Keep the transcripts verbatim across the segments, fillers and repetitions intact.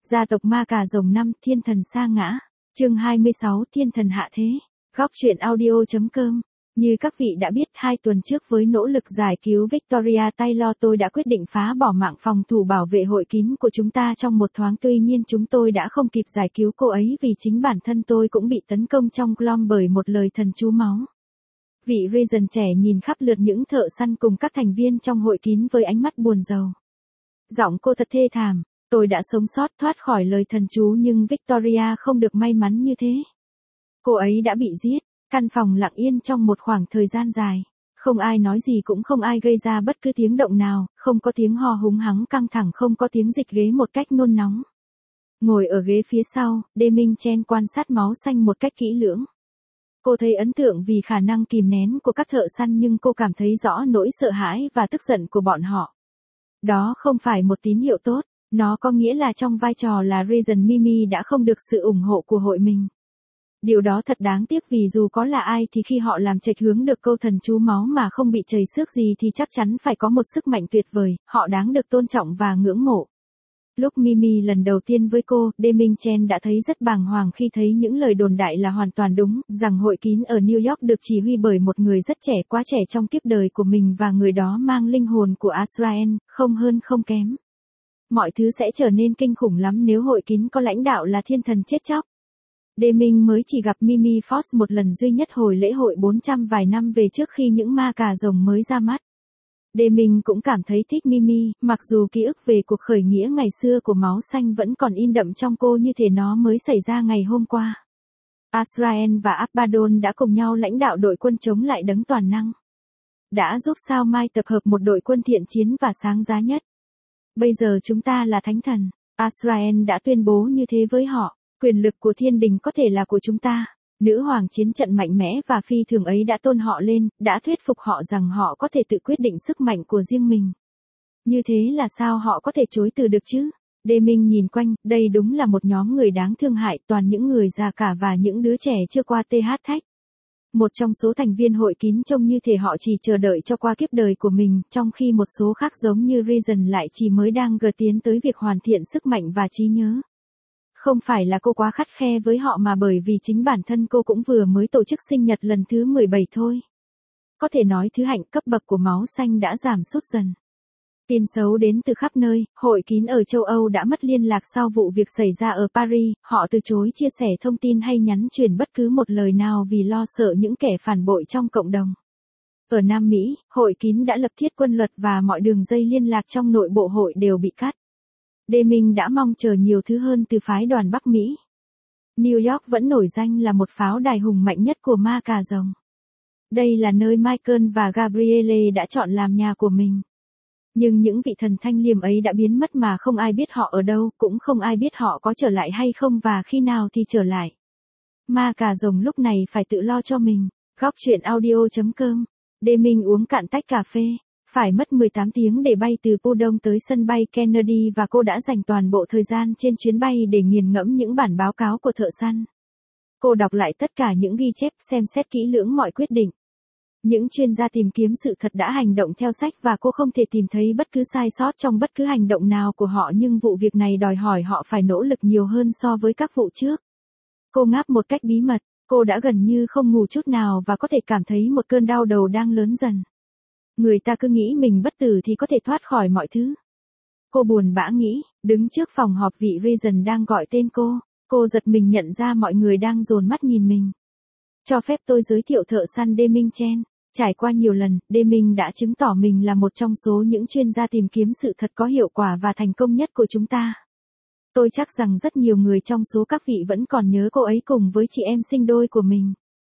Gia tộc ma cà rồng năm, thiên thần sa ngã. Chương hai mươi sáu, thiên thần hạ thế. Góc truyện audio chấm com. Như các vị đã biết, hai tuần trước với nỗ lực giải cứu Victoria Taylor, tôi đã quyết định phá bỏ mạng phòng thủ bảo vệ hội kín của chúng ta trong một thoáng. Tuy nhiên chúng tôi đã không kịp giải cứu cô ấy vì chính bản thân tôi cũng bị tấn công trong Glom bởi một lời thần chú máu. Vị Regent trẻ nhìn khắp lượt những thợ săn cùng các thành viên trong hội kín với ánh mắt buồn rầu. Giọng cô thật thê thảm. Tôi đã sống sót thoát khỏi lời thần chú nhưng Victoria không được may mắn như thế. Cô ấy đã bị giết. Căn phòng lặng yên trong một khoảng thời gian dài. Không ai nói gì, cũng không ai gây ra bất cứ tiếng động nào, không có tiếng ho húng hắng căng thẳng, không có tiếng dịch ghế một cách nôn nóng. Ngồi ở ghế phía sau, Deming Chen quan sát máu xanh một cách kỹ lưỡng. Cô thấy ấn tượng vì khả năng kìm nén của các thợ săn, nhưng cô cảm thấy rõ nỗi sợ hãi và tức giận của bọn họ. Đó không phải một tín hiệu tốt, nó có nghĩa là trong vai trò là Regent, Mimi đã không được sự ủng hộ của hội mình. Điều đó thật đáng tiếc, vì dù có là ai thì khi họ làm chệch hướng được câu thần chú máu mà không bị chảy xước gì thì chắc chắn phải có một sức mạnh tuyệt vời, họ đáng được tôn trọng và ngưỡng mộ. Lúc Mimi lần đầu tiên với cô, Deming Chen đã thấy rất bàng hoàng khi thấy những lời đồn đại là hoàn toàn đúng, rằng hội kín ở New York được chỉ huy bởi một người rất trẻ, quá trẻ trong kiếp đời của mình, và người đó mang linh hồn của Azrael, không hơn không kém. Mọi thứ sẽ trở nên kinh khủng lắm nếu hội kín có lãnh đạo là thiên thần chết chóc. Deming mới chỉ gặp Mimi Fox một lần duy nhất hồi lễ hội bốn trăm vài năm về trước khi những ma cà rồng mới ra mắt. Deming cũng cảm thấy thích Mimi, mặc dù ký ức về cuộc khởi nghĩa ngày xưa của máu xanh vẫn còn in đậm trong cô như thể nó mới xảy ra ngày hôm qua. Azrael và Abaddon đã cùng nhau lãnh đạo đội quân chống lại đấng toàn năng. Đã giúp Sao Mai tập hợp một đội quân thiện chiến và sáng giá nhất. Bây giờ chúng ta là thánh thần, Azrael đã tuyên bố như thế với họ. Quyền lực của thiên đình có thể là của chúng ta. Nữ hoàng chiến trận mạnh mẽ và phi thường ấy đã tôn họ lên, đã thuyết phục họ rằng họ có thể tự quyết định sức mạnh của riêng mình. Như thế là sao họ có thể chối từ được chứ? Deming nhìn quanh, đây đúng là một nhóm người đáng thương hại, toàn những người già cả và những đứa trẻ chưa qua th thách. Một trong số thành viên hội kín trông như thể họ chỉ chờ đợi cho qua kiếp đời của mình, trong khi một số khác giống như Regent lại chỉ mới đang gờ tiến tới việc hoàn thiện sức mạnh và trí nhớ. Không phải là cô quá khắt khe với họ mà bởi vì chính bản thân cô cũng vừa mới tổ chức sinh nhật lần thứ mười bảy thôi. Có thể nói thứ hạnh cấp bậc của máu xanh đã giảm sút dần. Tin xấu đến từ khắp nơi, hội kín ở châu Âu đã mất liên lạc sau vụ việc xảy ra ở Paris, họ từ chối chia sẻ thông tin hay nhắn truyền bất cứ một lời nào vì lo sợ những kẻ phản bội trong cộng đồng. Ở Nam Mỹ, hội kín đã lập thiết quân luật và mọi đường dây liên lạc trong nội bộ hội đều bị cắt. Deming đã mong chờ nhiều thứ hơn từ phái đoàn Bắc Mỹ. New York vẫn nổi danh là một pháo đài hùng mạnh nhất của ma cà rồng. Đây là nơi Michael và Gabrielle đã chọn làm nhà của mình. Nhưng những vị thần thanh liêm ấy đã biến mất mà không ai biết họ ở đâu, cũng không ai biết họ có trở lại hay không và khi nào thì trở lại. Ma cà rồng lúc này phải tự lo cho mình. Góc truyện audio chấm com. Deming uống cạn tách cà phê. Phải mất mười tám tiếng để bay từ Pudong tới sân bay Kennedy và cô đã dành toàn bộ thời gian trên chuyến bay để nghiền ngẫm những bản báo cáo của thợ săn. Cô đọc lại tất cả những ghi chép, xem xét kỹ lưỡng mọi quyết định. Những chuyên gia tìm kiếm sự thật đã hành động theo sách và cô không thể tìm thấy bất cứ sai sót trong bất cứ hành động nào của họ, nhưng vụ việc này đòi hỏi họ phải nỗ lực nhiều hơn so với các vụ trước. Cô ngáp một cách bí mật, cô đã gần như không ngủ chút nào và có thể cảm thấy một cơn đau đầu đang lớn dần. Người ta cứ nghĩ mình bất tử thì có thể thoát khỏi mọi thứ. Cô buồn bã nghĩ, đứng trước phòng họp vị Regent đang gọi tên cô, cô giật mình nhận ra mọi người đang dồn mắt nhìn mình. Cho phép tôi giới thiệu thợ săn Deming Chen. Trải qua nhiều lần, Deming đã chứng tỏ mình là một trong số những chuyên gia tìm kiếm sự thật có hiệu quả và thành công nhất của chúng ta. Tôi chắc rằng rất nhiều người trong số các vị vẫn còn nhớ cô ấy cùng với chị em sinh đôi của mình.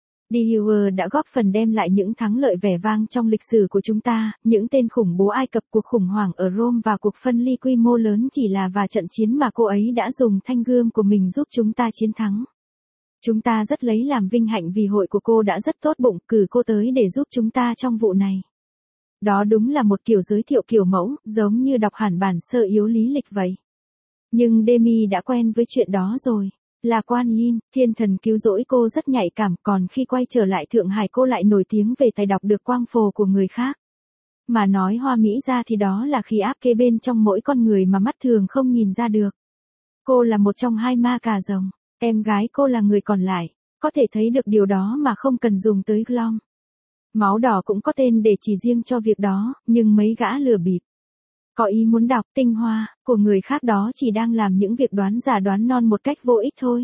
Dewar đã góp phần đem lại những thắng lợi vẻ vang trong lịch sử của chúng ta, những tên khủng bố Ai Cập, cuộc khủng hoảng ở Rome và cuộc phân ly quy mô lớn chỉ là và trận chiến mà cô ấy đã dùng thanh gươm của mình giúp chúng ta chiến thắng. Chúng ta rất lấy làm vinh hạnh vì hội của cô đã rất tốt bụng cử cô tới để giúp chúng ta trong vụ này. Đó đúng là một kiểu giới thiệu kiểu mẫu, giống như đọc hẳn bản sơ yếu lý lịch vậy. Nhưng Demi đã quen với chuyện đó rồi. Là Quan Yin, thiên thần cứu rỗi cô rất nhạy cảm, còn khi quay trở lại Thượng Hải cô lại nổi tiếng về tài đọc được quang phổ của người khác. Mà nói hoa mỹ ra thì đó là khí áp kế bên trong mỗi con người mà mắt thường không nhìn ra được. Cô là một trong hai ma cà rồng, em gái cô là người còn lại, có thể thấy được điều đó mà không cần dùng tới Glom. Máu đỏ cũng có tên để chỉ riêng cho việc đó, nhưng mấy gã lừa bịp có ý muốn đọc tinh hoa của người khác đó chỉ đang làm những việc đoán giả đoán non một cách vô ích thôi.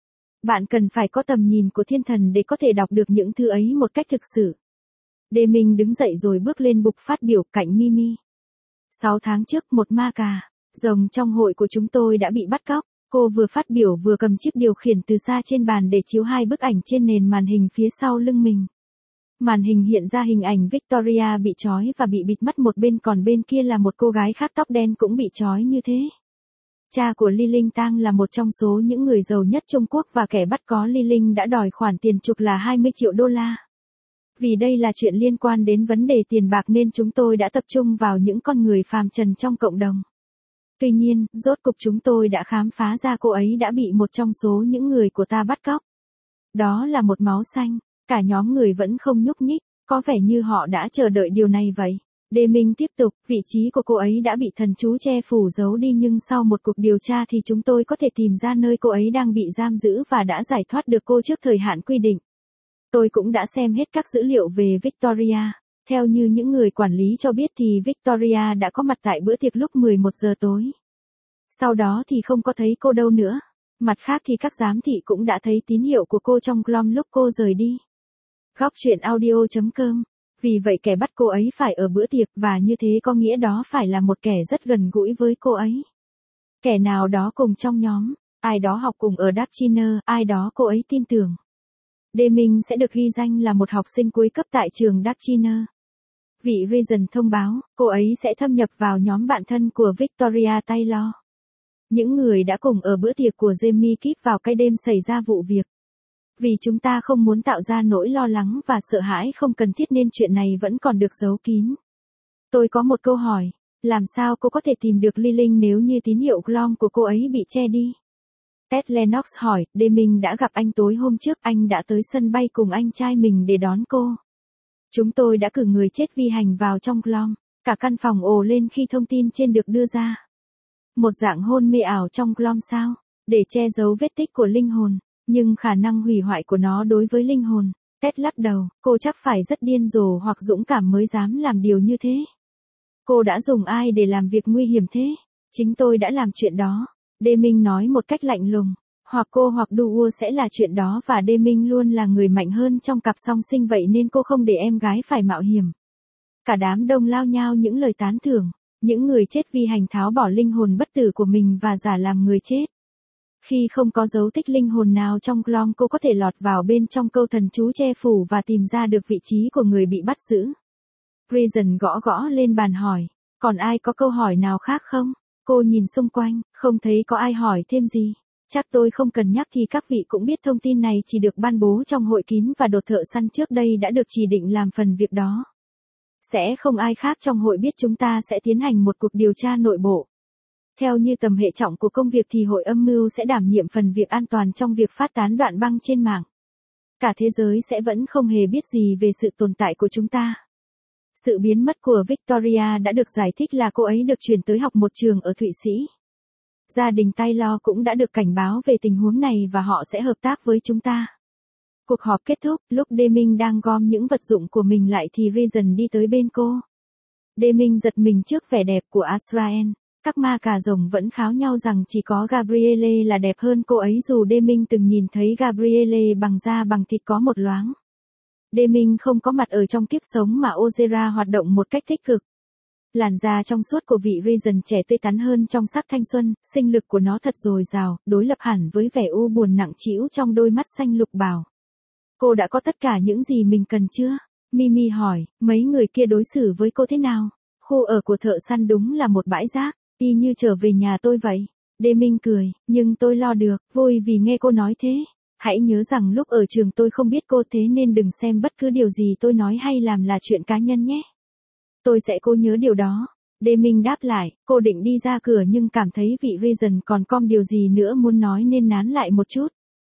Bạn cần phải có tầm nhìn của thiên thần để có thể đọc được những thứ ấy một cách thực sự. Deming đứng dậy rồi bước lên bục phát biểu cạnh Mimi. Sáu tháng trước một ma cà rồng trong hội của chúng tôi đã bị bắt cóc. Cô vừa phát biểu vừa cầm chiếc điều khiển từ xa trên bàn để chiếu hai bức ảnh trên nền màn hình phía sau lưng mình. Màn hình hiện ra hình ảnh Victoria bị trói và bị bịt mắt một bên, còn bên kia là một cô gái khác tóc đen cũng bị trói như thế. Cha của Li Linh Tang là một trong số những người giàu nhất Trung Quốc và kẻ bắt có Li Linh đã đòi khoản tiền chuộc là hai mươi triệu đô la. Vì đây là chuyện liên quan đến vấn đề tiền bạc nên chúng tôi đã tập trung vào những con người phàm trần trong cộng đồng. Tuy nhiên, rốt cục chúng tôi đã khám phá ra cô ấy đã bị một trong số những người của ta bắt cóc. Đó là một máu xanh, cả nhóm người vẫn không nhúc nhích, có vẻ như họ đã chờ đợi điều này vậy. Deming tiếp tục, vị trí của cô ấy đã bị thần chú che phủ giấu đi nhưng sau một cuộc điều tra thì chúng tôi có thể tìm ra nơi cô ấy đang bị giam giữ và đã giải thoát được cô trước thời hạn quy định. Tôi cũng đã xem hết các dữ liệu về Victoria. Theo như những người quản lý cho biết thì Victoria đã có mặt tại bữa tiệc lúc mười một giờ tối. Sau đó thì không có thấy cô đâu nữa. Mặt khác thì các giám thị cũng đã thấy tín hiệu của cô trong Glom lúc cô rời đi. Góc chuyện audio chấm com. Vì vậy kẻ bắt cô ấy phải ở bữa tiệc và như thế có nghĩa đó phải là một kẻ rất gần gũi với cô ấy. Kẻ nào đó cùng trong nhóm, ai đó học cùng ở Dutchiner, ai đó cô ấy tin tưởng. Deming sẽ được ghi danh là một học sinh cuối cấp tại trường Dutchiner. Vị Reason thông báo, cô ấy sẽ thâm nhập vào nhóm bạn thân của Victoria Taylor. Những người đã cùng ở bữa tiệc của Jamie Kipp vào cái đêm xảy ra vụ việc. Vì chúng ta không muốn tạo ra nỗi lo lắng và sợ hãi không cần thiết nên chuyện này vẫn còn được giấu kín. Tôi có một câu hỏi, làm sao cô có thể tìm được Li Linh nếu như tín hiệu Glom của cô ấy bị che đi? Ted Lennox hỏi, Deming đã gặp anh tối hôm trước, anh đã tới sân bay cùng anh trai mình để đón cô. Chúng tôi đã cử người chết vi hành vào trong Glom, cả căn phòng ồ lên khi thông tin trên được đưa ra. Một dạng hôn mê ảo trong Glom sao? Để che giấu vết tích của linh hồn, nhưng khả năng hủy hoại của nó đối với linh hồn. Ted lắc đầu, cô chắc phải rất điên rồ hoặc dũng cảm mới dám làm điều như thế. Cô đã dùng ai để làm việc nguy hiểm thế? Chính tôi đã làm chuyện đó. Deming nói một cách lạnh lùng. Hoặc cô hoặc Duo sẽ là chuyện đó và Deming luôn là người mạnh hơn trong cặp song sinh vậy nên cô không để em gái phải mạo hiểm. Cả đám đông lao nhao những lời tán thưởng. Những người chết vi hành tháo bỏ linh hồn bất tử của mình và giả làm người chết. Khi không có dấu tích linh hồn nào trong Glom cô có thể lọt vào bên trong câu thần chú che phủ và tìm ra được vị trí của người bị bắt giữ. Reason gõ gõ lên bàn hỏi, còn ai có câu hỏi nào khác không? Cô nhìn xung quanh, không thấy có ai hỏi thêm gì. Chắc tôi không cần nhắc thì các vị cũng biết thông tin này chỉ được ban bố trong hội kín và đột thợ săn trước đây đã được chỉ định làm phần việc đó. Sẽ không ai khác trong hội biết chúng ta sẽ tiến hành một cuộc điều tra nội bộ. Theo như tầm hệ trọng của công việc thì hội âm mưu sẽ đảm nhiệm phần việc an toàn trong việc phát tán đoạn băng trên mạng. Cả thế giới sẽ vẫn không hề biết gì về sự tồn tại của chúng ta. Sự biến mất của Victoria đã được giải thích là cô ấy được chuyển tới học một trường ở Thụy Sĩ. Gia đình Taylor cũng đã được cảnh báo về tình huống này và họ sẽ hợp tác với chúng ta. Cuộc họp kết thúc, lúc Deming đang gom những vật dụng của mình lại thì Reason đi tới bên cô. Deming giật mình trước vẻ đẹp của Azrael. Các ma cà rồng vẫn kháo nhau rằng chỉ có Gabrielle là đẹp hơn cô ấy dù Deming từng nhìn thấy Gabrielle bằng da bằng thịt có một loáng. Deming không có mặt ở trong kiếp sống mà Ozera hoạt động một cách tích cực. Làn da trong suốt của vị Reason trẻ tươi tắn hơn trong sắc thanh xuân, sinh lực của nó thật dồi dào, đối lập hẳn với vẻ u buồn nặng trĩu trong đôi mắt xanh lục bảo. Cô đã có tất cả những gì mình cần chưa? Mimi hỏi, mấy người kia đối xử với cô thế nào? Khu ở của thợ săn đúng là một bãi rác, y như trở về nhà tôi vậy. Deming cười, nhưng tôi lo được, vui vì nghe cô nói thế. Hãy nhớ rằng lúc ở trường tôi không biết cô thế nên đừng xem bất cứ điều gì tôi nói hay làm là chuyện cá nhân nhé. Tôi sẽ cố nhớ điều đó. Deming đáp lại, cô định đi ra cửa nhưng cảm thấy vị Reason còn com điều gì nữa muốn nói nên nán lại một chút.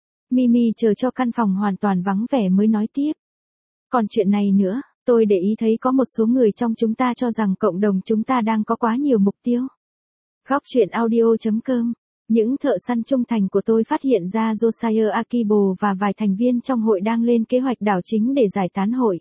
Mimi chờ cho căn phòng hoàn toàn vắng vẻ mới nói tiếp. Còn chuyện này nữa, tôi để ý thấy có một số người trong chúng ta cho rằng cộng đồng chúng ta đang có quá nhiều mục tiêu. Góc chuyện audio chấm com Những thợ săn trung thành của tôi phát hiện ra Josiah Akibo và vài thành viên trong hội đang lên kế hoạch đảo chính để giải tán hội.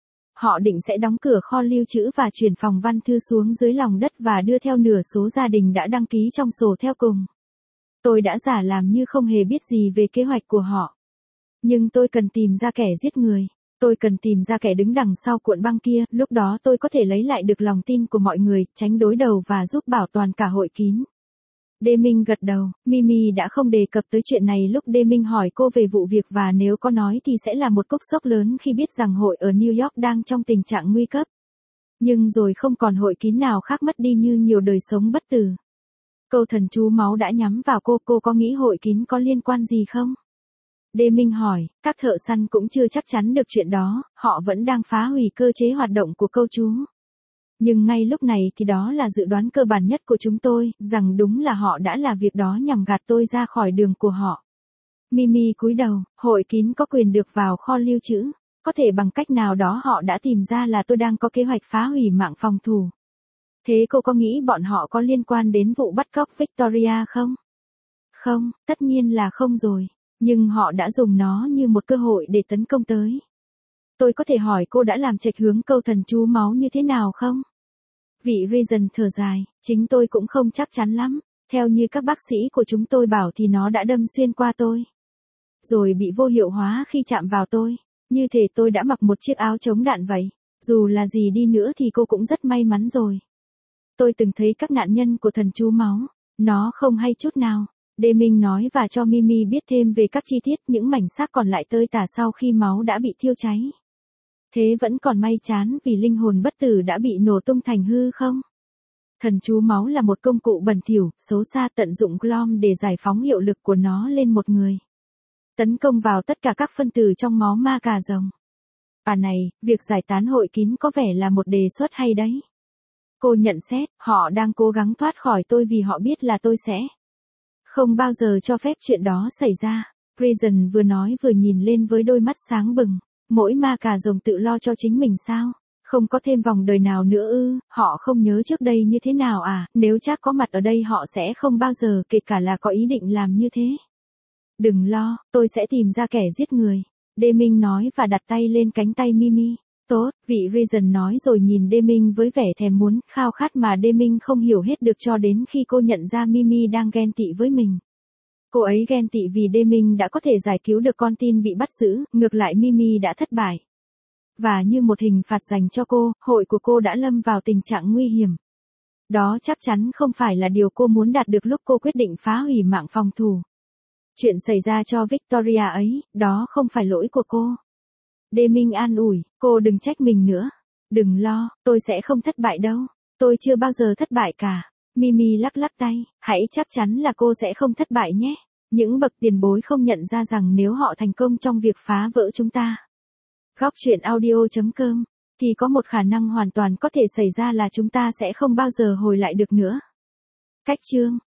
Họ định sẽ đóng cửa kho lưu trữ và chuyển phòng văn thư xuống dưới lòng đất và đưa theo nửa số gia đình đã đăng ký trong sổ theo cùng. Tôi đã giả làm như không hề biết gì về kế hoạch của họ. Nhưng tôi cần tìm ra kẻ giết người. Tôi cần tìm ra kẻ đứng đằng sau cuộn băng kia, lúc đó tôi có thể lấy lại được lòng tin của mọi người, tránh đối đầu và giúp bảo toàn cả hội kín. Deming gật đầu, Mimi đã không đề cập tới chuyện này lúc Deming hỏi cô về vụ việc và nếu có nói thì sẽ là một cú sốc lớn khi biết rằng hội ở New York đang trong tình trạng nguy cấp. Nhưng rồi không còn hội kín nào khác mất đi như nhiều đời sống bất tử. Câu thần chú máu đã nhắm vào cô, cô có nghĩ hội kín có liên quan gì không? Deming hỏi, các thợ săn cũng chưa chắc chắn được chuyện đó, họ vẫn đang phá hủy cơ chế hoạt động của câu chú. Nhưng ngay lúc này thì đó là dự đoán cơ bản nhất của chúng tôi, rằng đúng là họ đã làm việc đó nhằm gạt tôi ra khỏi đường của họ. Mimi cúi đầu, hội kín có quyền được vào kho lưu trữ. Có thể bằng cách nào đó họ đã tìm ra là tôi đang có kế hoạch phá hủy mạng phòng thủ. Thế cô có nghĩ bọn họ có liên quan đến vụ bắt cóc Victoria không? Không, tất nhiên là không rồi. Nhưng họ đã dùng nó như một cơ hội để tấn công tới. Tôi có thể hỏi cô đã làm chệch hướng câu thần chú máu như thế nào không? Vị Reason thở dài, chính tôi cũng không chắc chắn lắm. Theo như các bác sĩ của chúng tôi bảo thì nó đã đâm xuyên qua tôi. Rồi bị vô hiệu hóa khi chạm vào tôi. Như thể tôi đã mặc một chiếc áo chống đạn vậy. Dù là gì đi nữa thì cô cũng rất may mắn rồi. Tôi từng thấy các nạn nhân của thần chú máu. Nó không hay chút nào. Deming nói và cho Mimi biết thêm về các chi tiết những mảnh xác còn lại tơi tả sau khi máu đã bị thiêu cháy. Thế vẫn còn may chán vì linh hồn bất tử đã bị nổ tung thành hư không? Thần chú máu là một công cụ bẩn thỉu, xấu xa tận dụng glom để giải phóng hiệu lực của nó lên một người. Tấn công vào tất cả các phân tử trong máu ma cà rồng. À này, việc giải tán hội kín có vẻ là một đề xuất hay đấy. Cô nhận xét, họ đang cố gắng thoát khỏi tôi vì họ biết là tôi sẽ không bao giờ cho phép chuyện đó xảy ra. Reason vừa nói vừa nhìn lên với đôi mắt sáng bừng. Mỗi ma cà rồng tự lo cho chính mình sao? Không có thêm vòng đời nào nữa ư? Họ không nhớ trước đây như thế nào à? Nếu chắc có mặt ở đây họ sẽ không bao giờ kể cả là có ý định làm như thế. Đừng lo, tôi sẽ tìm ra kẻ giết người. Deming nói và đặt tay lên cánh tay Mimi. Tốt, vị Reason nói rồi nhìn Deming với vẻ thèm muốn, khao khát mà Deming không hiểu hết được cho đến khi cô nhận ra Mimi đang ghen tị với mình. Cô ấy ghen tị vì Deming đã có thể giải cứu được con tin bị bắt giữ, ngược lại Mimi đã thất bại. Và như một hình phạt dành cho cô, hội của cô đã lâm vào tình trạng nguy hiểm. Đó chắc chắn không phải là điều cô muốn đạt được lúc cô quyết định phá hủy mạng phòng thủ. Chuyện xảy ra cho Victoria ấy, đó không phải lỗi của cô. Deming an ủi, cô đừng trách mình nữa. Đừng lo, tôi sẽ không thất bại đâu. Tôi chưa bao giờ thất bại cả. Mimi lắc lắc tay, hãy chắc chắn là cô sẽ không thất bại nhé. Những bậc tiền bối không nhận ra rằng nếu họ thành công trong việc phá vỡ chúng ta. Góc truyện audio chấm com thì có một khả năng hoàn toàn có thể xảy ra là chúng ta sẽ không bao giờ hồi lại được nữa. Cách chương